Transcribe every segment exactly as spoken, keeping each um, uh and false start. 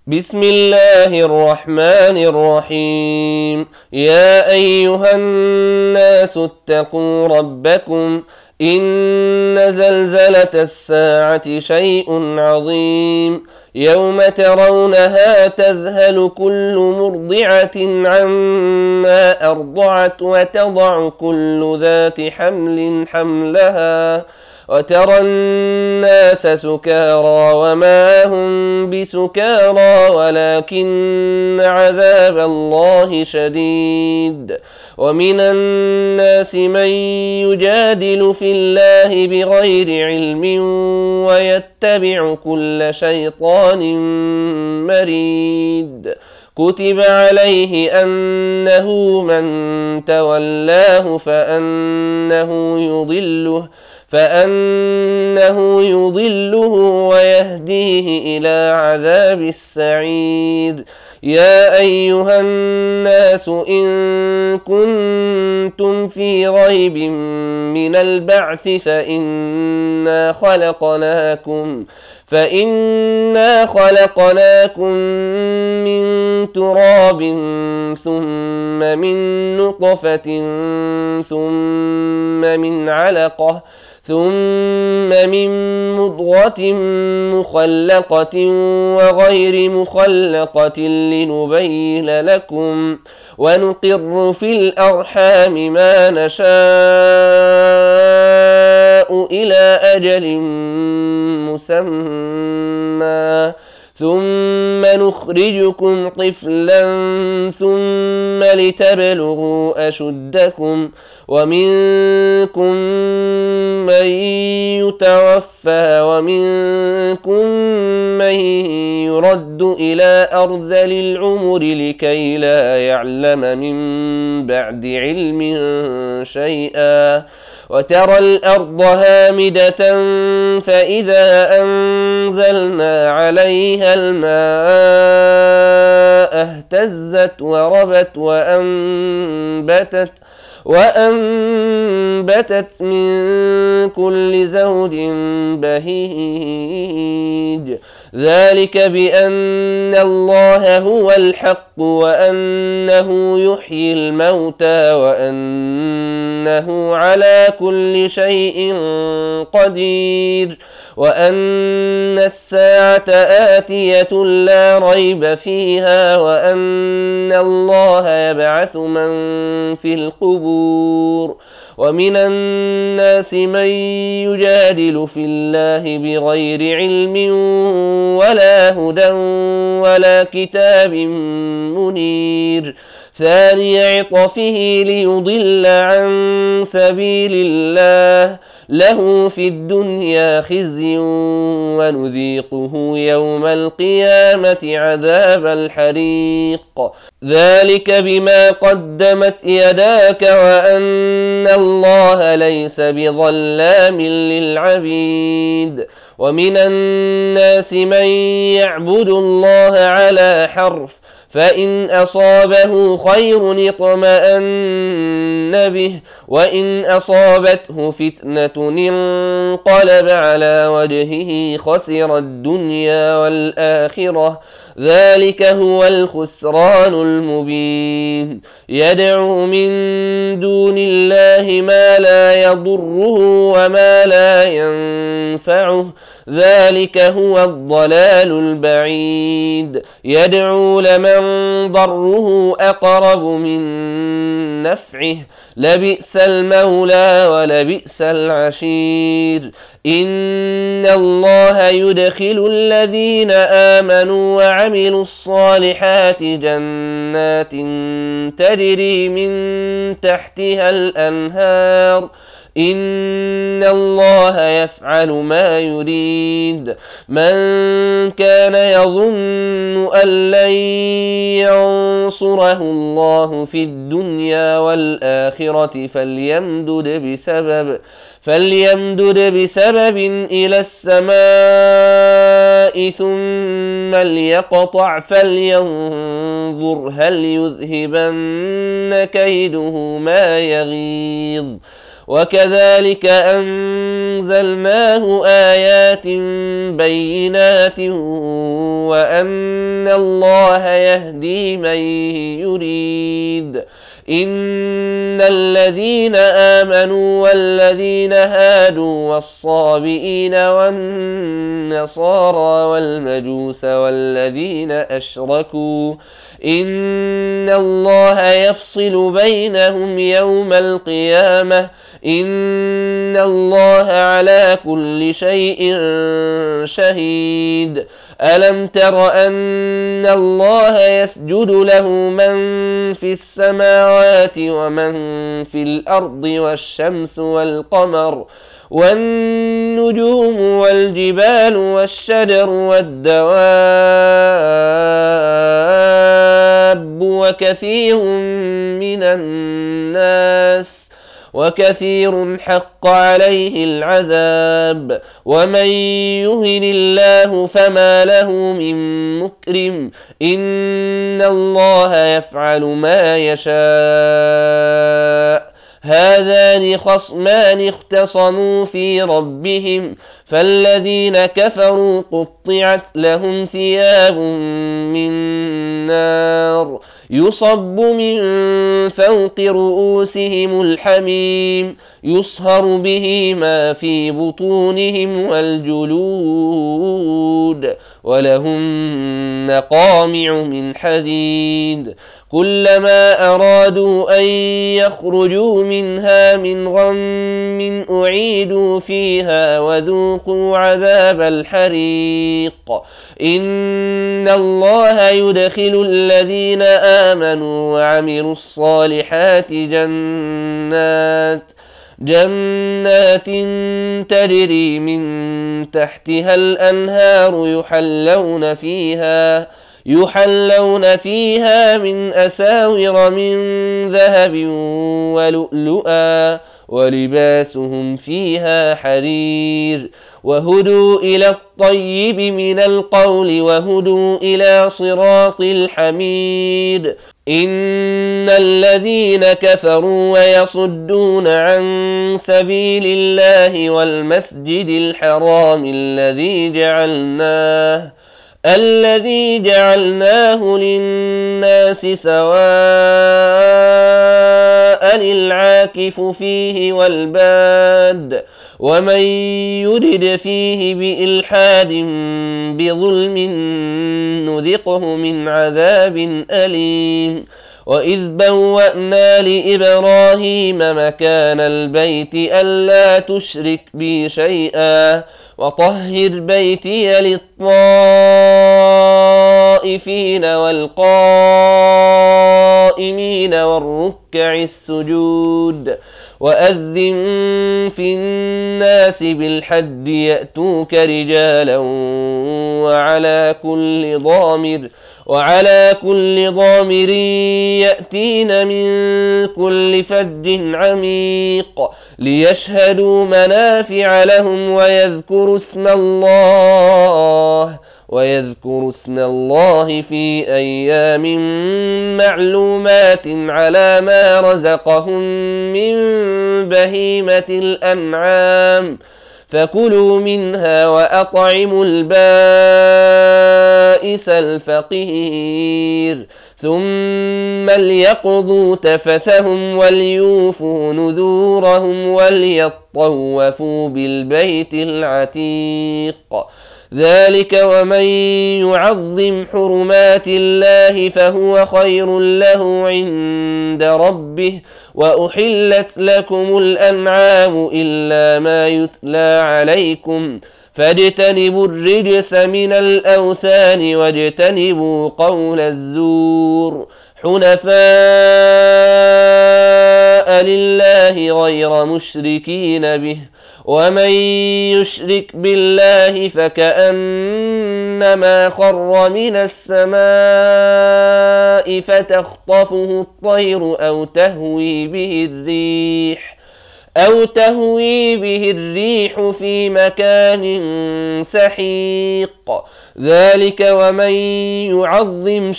بسم الله الرحمن الرحيم. يا أيها الناس اتقوا ربكم إن زلزلة الساعة شيء عظيم يوم ترونها تذهل كل مرضعة عما أرضعت وتضع كل ذات حمل حملها وترى الناس سكارى وما هم بسكارى ولكن عذاب الله شديد. ومن الناس من يجادل في الله بغير علم ويتبع كل شيطان مريد. كتب عليه أنه من تولاه فأنه يضله فأنه يضله ويهديه إلى عذاب السعير. يا أيها الناس إن كنتم في ريب من البعث فإنا خلقناكم فإنا خلقناكم من تراب ثم من نطفة ثم من علقة ثم من مضغة مخلقة وغير مخلقة لنبين لكم ونقر في الأرحام ما نشاء إلى أجل مسمى ثم نخرجكم طفلا ثم لتبلغوا أشدكم ومنكم من يتوفى ومنكم من يرد إلى أرذل العمر لكي لا يعلم من بعد علم شيئا. وترى الأرض هامدة فإذا أنزلنا عليها الماء اهتزت وربت وأنبتت وأنبتت من كل زوج بهيج. ذلك بأن الله هو الحق وأنه يحيي الموتى وأنه على كل شيء قدير وأن الساعة آتية لا ريب فيها وأن الله يبعث من في القبور. ومن الناس من يجادل في الله بغير علم ولا هدى ولا كتاب منير. ثاني عطفه ليضل عن سبيل الله له في الدنيا خزي ونذيقه يوم القيامة عذاب الحريق. ذلك بما قدمت يداك وأن الله ليس بظلام للعبيد. ومن الناس من يعبد الله على حرف فإن أصابه خير اطمأن به وإن أصابته فتنة انقلب على وجهه خسر الدنيا والآخرة. ذلك هو الخسران المبين. يدعو من دون الله ما لا يضره وما لا ينفعه ذلك هو الضلال البعيد. يدعو لمن ضره أقرب من نفعه لبئس المولى ولبئس العشير. إن الله يدخل الذين آمنوا وعملوا الصالحات جنات تجري من تحتها الأنهار إن الله يفعل ما يريد. من كان يظن أن لن ينصره الله في الدنيا والآخرة فليمدد بسبب فليمدد بسبب إلى السماء ثم ليقطع فلينظر هل يذهبن كيده ما يغيظ. وكذلك أنزلناه آيات بينات وأن الله يهدي من يريد. إن الذين آمنوا والذين هادوا والصابئين والنصارى والمجوس والذين أشركوا إن الله يفصل بينهم يوم القيامة إن الله على كل شيء شهيد. ألم تر أن الله يسجد له من في السماوات ومن في الأرض والشمس والقمر والنجوم والجبال والشجر والدواب وكثير من الناس وكثير حق عليه العذاب ومن يهن الله فما له من مكرم إن الله يفعل ما يشاء. هذان خصمان اختصموا في ربهم فالذين كفروا قطعت لهم ثياب من نار يصب من فوق رؤوسهم الحميم يصهر به ما في بطونهم والجلود ولهم مقامع من حديد كلما أرادوا أن يخرجوا منها من غم أعيدوا فيها وذوقوا عذاب الحريق. إن الله يدخل الذين آمنوا وعملوا الصالحات جنات جنات تجري من تحتها الأنهار يحلون فيها يحلون فيها من أساور من ذهب ولؤلؤا ولباسهم فيها حرير وهدوا إلى الطيب من القول وهدوا إلى صراط الحميد. إن الذين كفروا ويصدون عن سبيل الله والمسجد الحرام الذي جعلناه الذي جعلناه للناس سواء العاكف فيه والباد ومن يرد فيه بإلحاد بظلم نذقه من عذاب أليم. وإذ بوأنا لإبراهيم مكان البيت ألا تشرك بي شيئا وطهر بيتي للطائفين والقائمين والركع السجود وأذن في الناس بالحج يأتوك رجالا وعلى كل ضامر وعلى كل ضامر يأتين من كل فج عميق ليشهدوا منافع لهم ويذكروا اسم الله ويذكروا اسم الله في أيام معلومات على ما رزقهم من بهيمة الأنعام فكلوا منها وأطعموا البائس الفقير ثم ليقضوا تفثهم وليوفوا نذورهم وليطوفوا بالبيت العتيق. ذلك ومن يعظم حرمات الله فهو خير له عند ربه وأحلت لكم الأنعام إلا ما يتلى عليكم فاجتنبوا الرجس من الأوثان واجتنبوا قول الزور حنفاء لله غير مشركين به ومن يشرك بالله فكأنما خر من السماء فتخطفه الطير أو تهوي به الريح أو تهوي به الريح في مكان سحيق ذلك ومن يعظم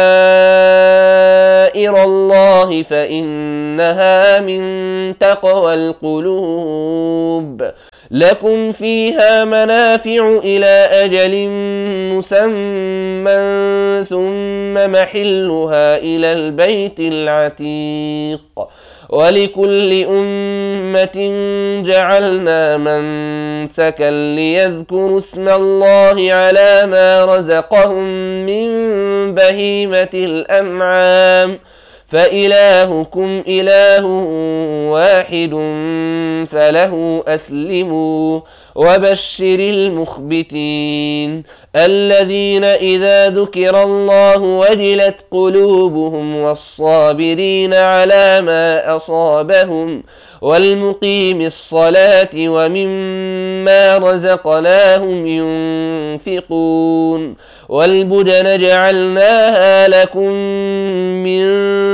شعائر الله فإنها من تقوى القلوب لكم فيها منافع إلى أجل مسمى ثم محلها إلى البيت العتيق ولكل أمة جعلنا منسكا ليذكروا اسم الله على ما رزقهم من بهيمة الأنعام فإلهكم إله واحد فله أسلموا وبشر المخبتين الذين إذا ذكر الله وجلت قلوبهم والصابرين على ما أصابهم والمقيم الصلاة ومما رزقناهم ينفقون والبدن جعلناها لكم من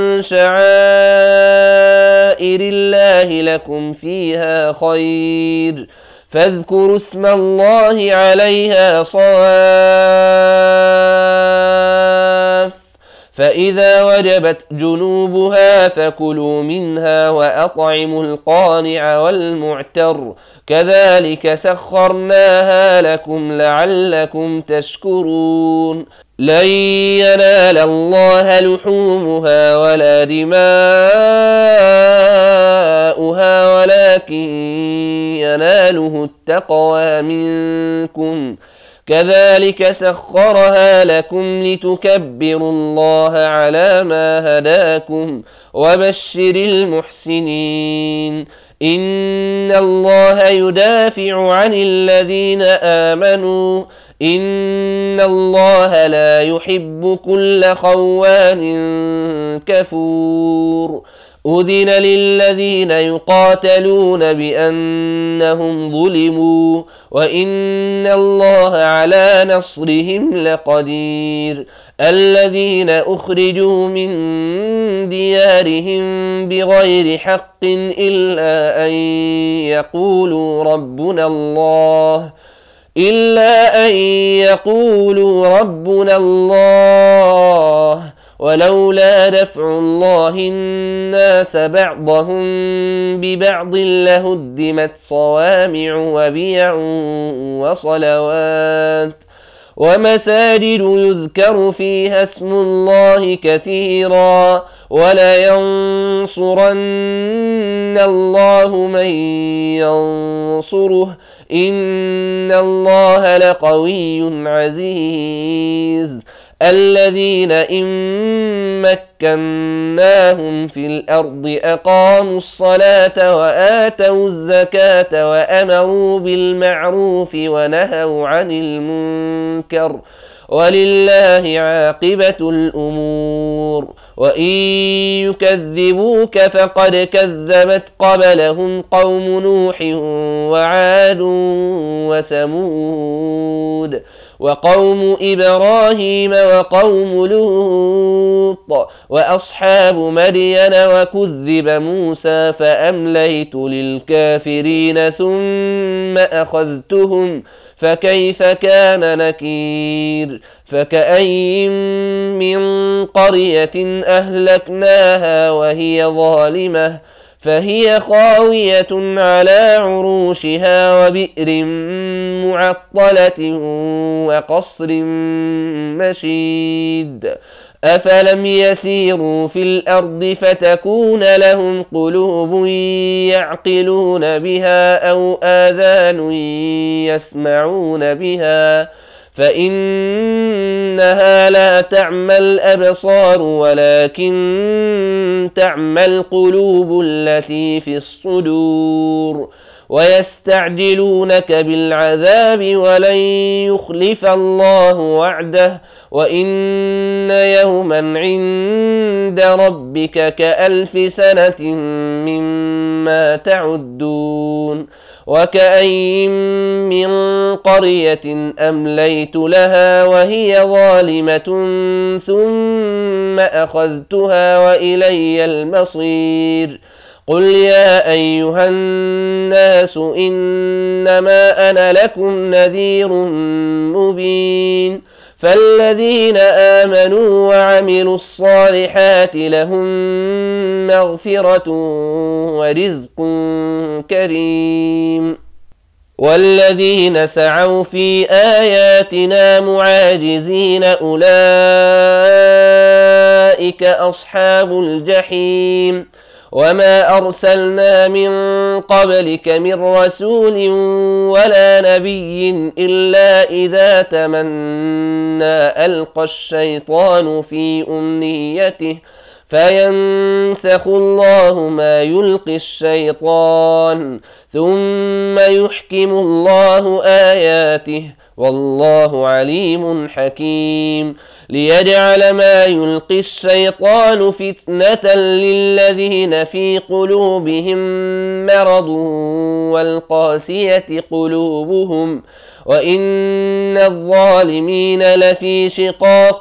شعائر الله لكم فيها خير فاذكروا اسم الله عليها صواف فإذا وجبت جنوبها فكلوا منها وأطعموا القانع والمعتر كذلك سخرناها لكم لعلكم تشكرون لن ينال الله لحومها ولا دماؤها ولكن يناله التقوى منكم كذلك سخرها لكم لتكبروا الله على ما هداكم وبشر المحسنين إن الله يدافع عن الذين آمنوا إن الله لا يحب كل خوان كفور أذن للذين يقاتلون بأنهم ظلموا وإن الله على نصرهم لقدير الذين أخرجوا من ديارهم بغير حق إلا أن يقولوا ربنا الله إلا أن يقولوا ربنا الله ولولا دفع الله الناس بعضهم ببعض لهدمت صوامع وبيع وصلوات ومساجد يذكر فيها اسم الله كثيرا ولينصرن الله من ينصره إن الله لقوي عزيز الذين إن مكناهم في الأرض أقاموا الصلاة وآتوا الزكاة وأمروا بالمعروف ونهوا عن المنكر ولله عاقبة الأمور وإن يكذبوك فقد كذبت قبلهم قوم نوح وعاد وثمود وقوم إبراهيم وقوم لوط وأصحاب مدين وكذب موسى فأمليت للكافرين ثم أخذتهم فكيف كان نكير فكأي من قرية أهلكناها وهي ظالمة فهي خاوية على عروشها وبئر معطلة وقصر مشيد أفلم يسيروا في الأرض فتكون لهم قلوب يعقلون بها أو آذان يسمعون بها فإنها لا تعمى الأبصار ولكن تعمى القلوب التي في الصدور ويستعجلونك بالعذاب ولن يخلف الله وعده وإن يوما عند ربك كألف سنة مما تعدون وكأي من قرية أمليت لها وهي ظالمة ثم أخذتها وإلي المصير قل يا أيها الناس إنما أنا لكم نذير مبين فالذين آمنوا وعملوا الصالحات لهم مغفرة ورزق كريم والذين سعوا في آياتنا معاجزين أولئك أصحاب الجحيم وما أرسلنا من قبلك من رسول ولا نبي إلا إذا تمنى ألقى الشيطان في أمنيته فينسخ الله ما يلقي الشيطان ثم يحكم الله آياته والله عليم حكيم ليجعل ما يلقي الشيطان فتنة للذين في قلوبهم مرض والقاسية قلوبهم وإن الظالمين لفي شقاق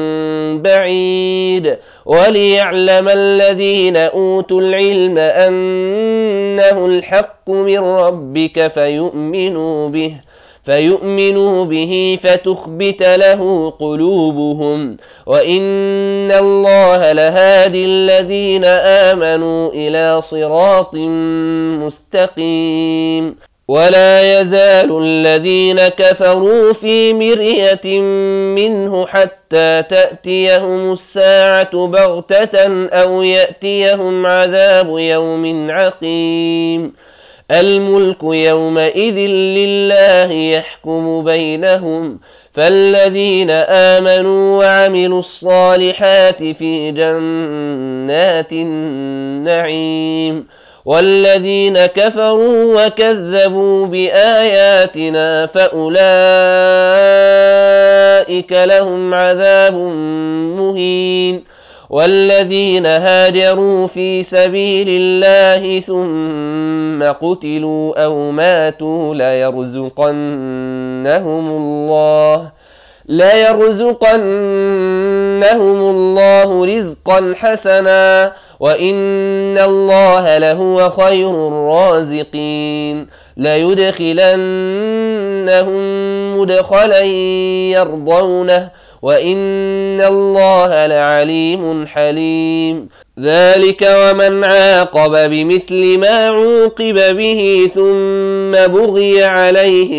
بعيد وليعلم الذين أوتوا العلم أنه الحق من ربك فيؤمنوا به فيؤمنوا به فتخبت له قلوبهم وإن الله لهادي الذين آمنوا إلى صراط مستقيم ولا يزال الذين كفروا في مرية منه حتى تأتيهم الساعة بغتة أو يأتيهم عذاب يوم عقيم الملك يومئذ لله يحكم بينهم فالذين آمنوا وعملوا الصالحات في جنات النعيم والذين كفروا وكذبوا بآياتنا فأولئك لهم عذاب مهين والذين هاجروا في سبيل الله ثم قتلوا أو ماتوا ليرزقنهم الله ليرزقنهم الله رزقا حسنا وإن الله لهو خير الرازقين ليدخلنهم مدخلا يرضونه وإن الله لعليم حليم ذلك ومن عاقب بمثل ما عوقب به ثم بغي عليه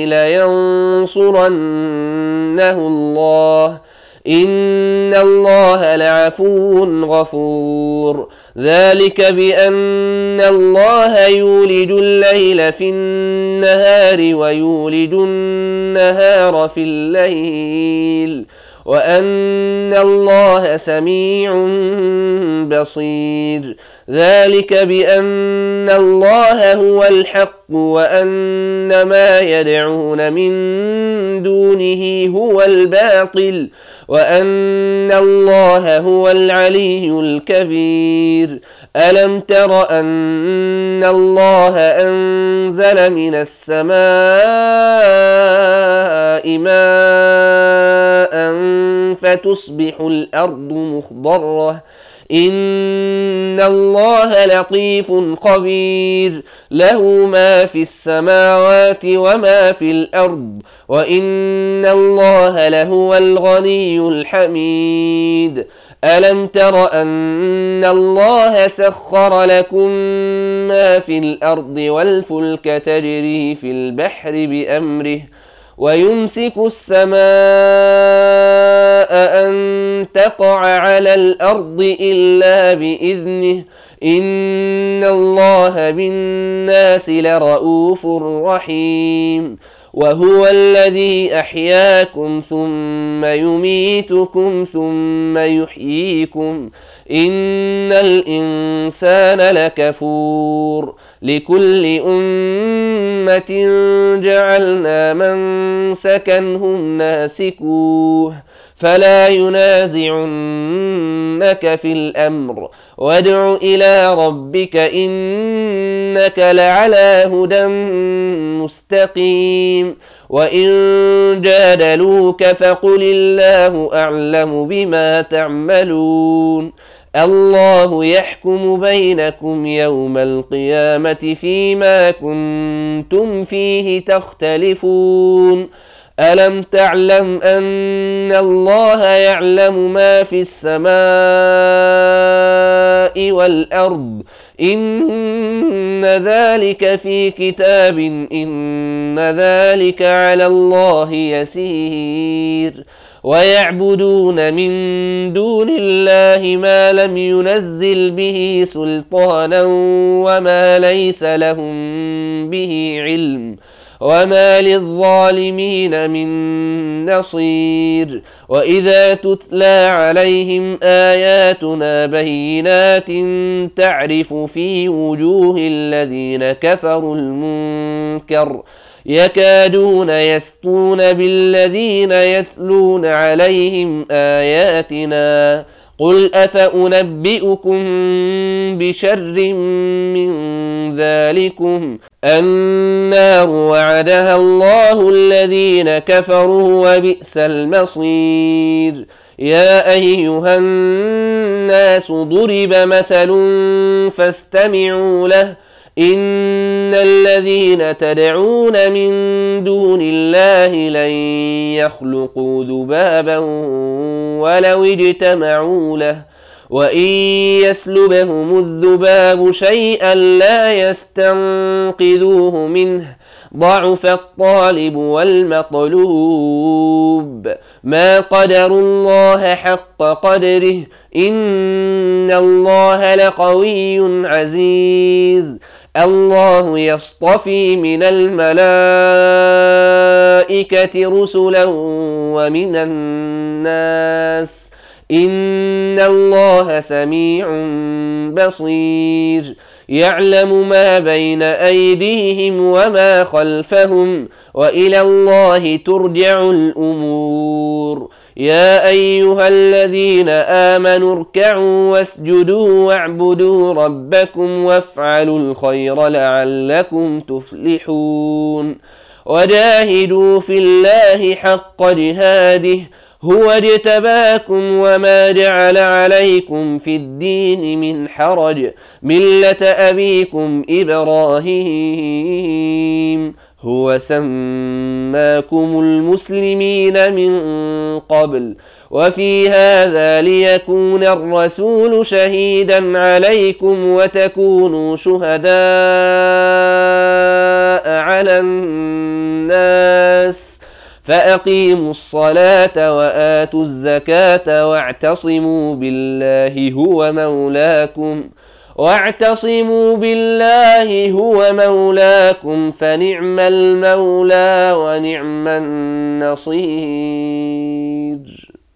لينصرنه الله إن الله لعفو غفور ذلك بأن الله يولج الليل في النهار ويولج النهار في الليل وأن الله سميع بصير ذلك بأن الله هو الحق وأن ما يدعون من دونه هو الباطل وأن الله هو العلي الكبير ألم تر أن الله أنزل من السماء ماء فتصبح الأرض مخضرة إن الله لطيف خبير له ما في السماوات وما في الأرض وإن الله لهو الغني الحميد ألم تر أن الله سخر لكم ما في الأرض والفلك تجري في البحر بأمره ويمسك السماء أن تقع على الأرض إلا بإذنه إن الله بالناس لرؤوف رحيم وهو الذي أحياكم ثم يميتكم ثم يحييكم إن الإنسان لكفور لكل أمة جعلنا منسكا هم ناسكوه فلا ينازعنك في الأمر وادع إلى ربك إنك لعلى هدى مستقيم وإن جادلوك فقل الله أعلم بما تعملون الله يحكم بينكم يوم القيامة فيما كنتم فيه تختلفون ألم تعلم أن الله يعلم ما في السماء والأرض إن ذلك في كتاب إن ذلك على الله يسير ويعبدون من دون الله ما لم ينزل به سلطانا وما ليس لهم به علم وما للظالمين من نصير وإذا تتلى عليهم آياتنا بينات تعرف في وجوه الذين كفروا المنكر يكادون يسطون بالذين يتلون عليهم آياتنا قل أفأنبئكم بشر من ذلكم النار وعدها الله الذين كفروا وبئس المصير يا أيها الناس ضرب مثل فاستمعوا له إن الذين تدعون من دون الله لن يخلقوا ذبابا ولو اجتمعوا له وإن يسلبهم الذباب شيئا لا يستنقذوه منه ضعف الطالب والمطلوب ما قدروا الله حق قدره إن الله لقوي عزيز الله يصطفي من الملائكة رسلا ومن الناس إن الله سميع بصير يعلم ما بين أيديهم وما خلفهم وإلى الله ترجع الأمور يا أيها الذين آمنوا اركعوا واسجدوا واعبدوا ربكم وافعلوا الخير لعلكم تفلحون وجاهدوا في الله حق جهاده هو اجتباكم وما جعل عليكم في الدين من حرج ملة أبيكم إبراهيم هو سماكم المسلمين من قبل وفي هذا ليكون الرسول شهيدا عليكم وتكونوا شهداء على الناس فأقيموا الصلاة وآتوا الزكاة واعتصموا بالله هو مولاكم واعتصموا بالله هو مولاكم فنعم المولى ونعم النصير.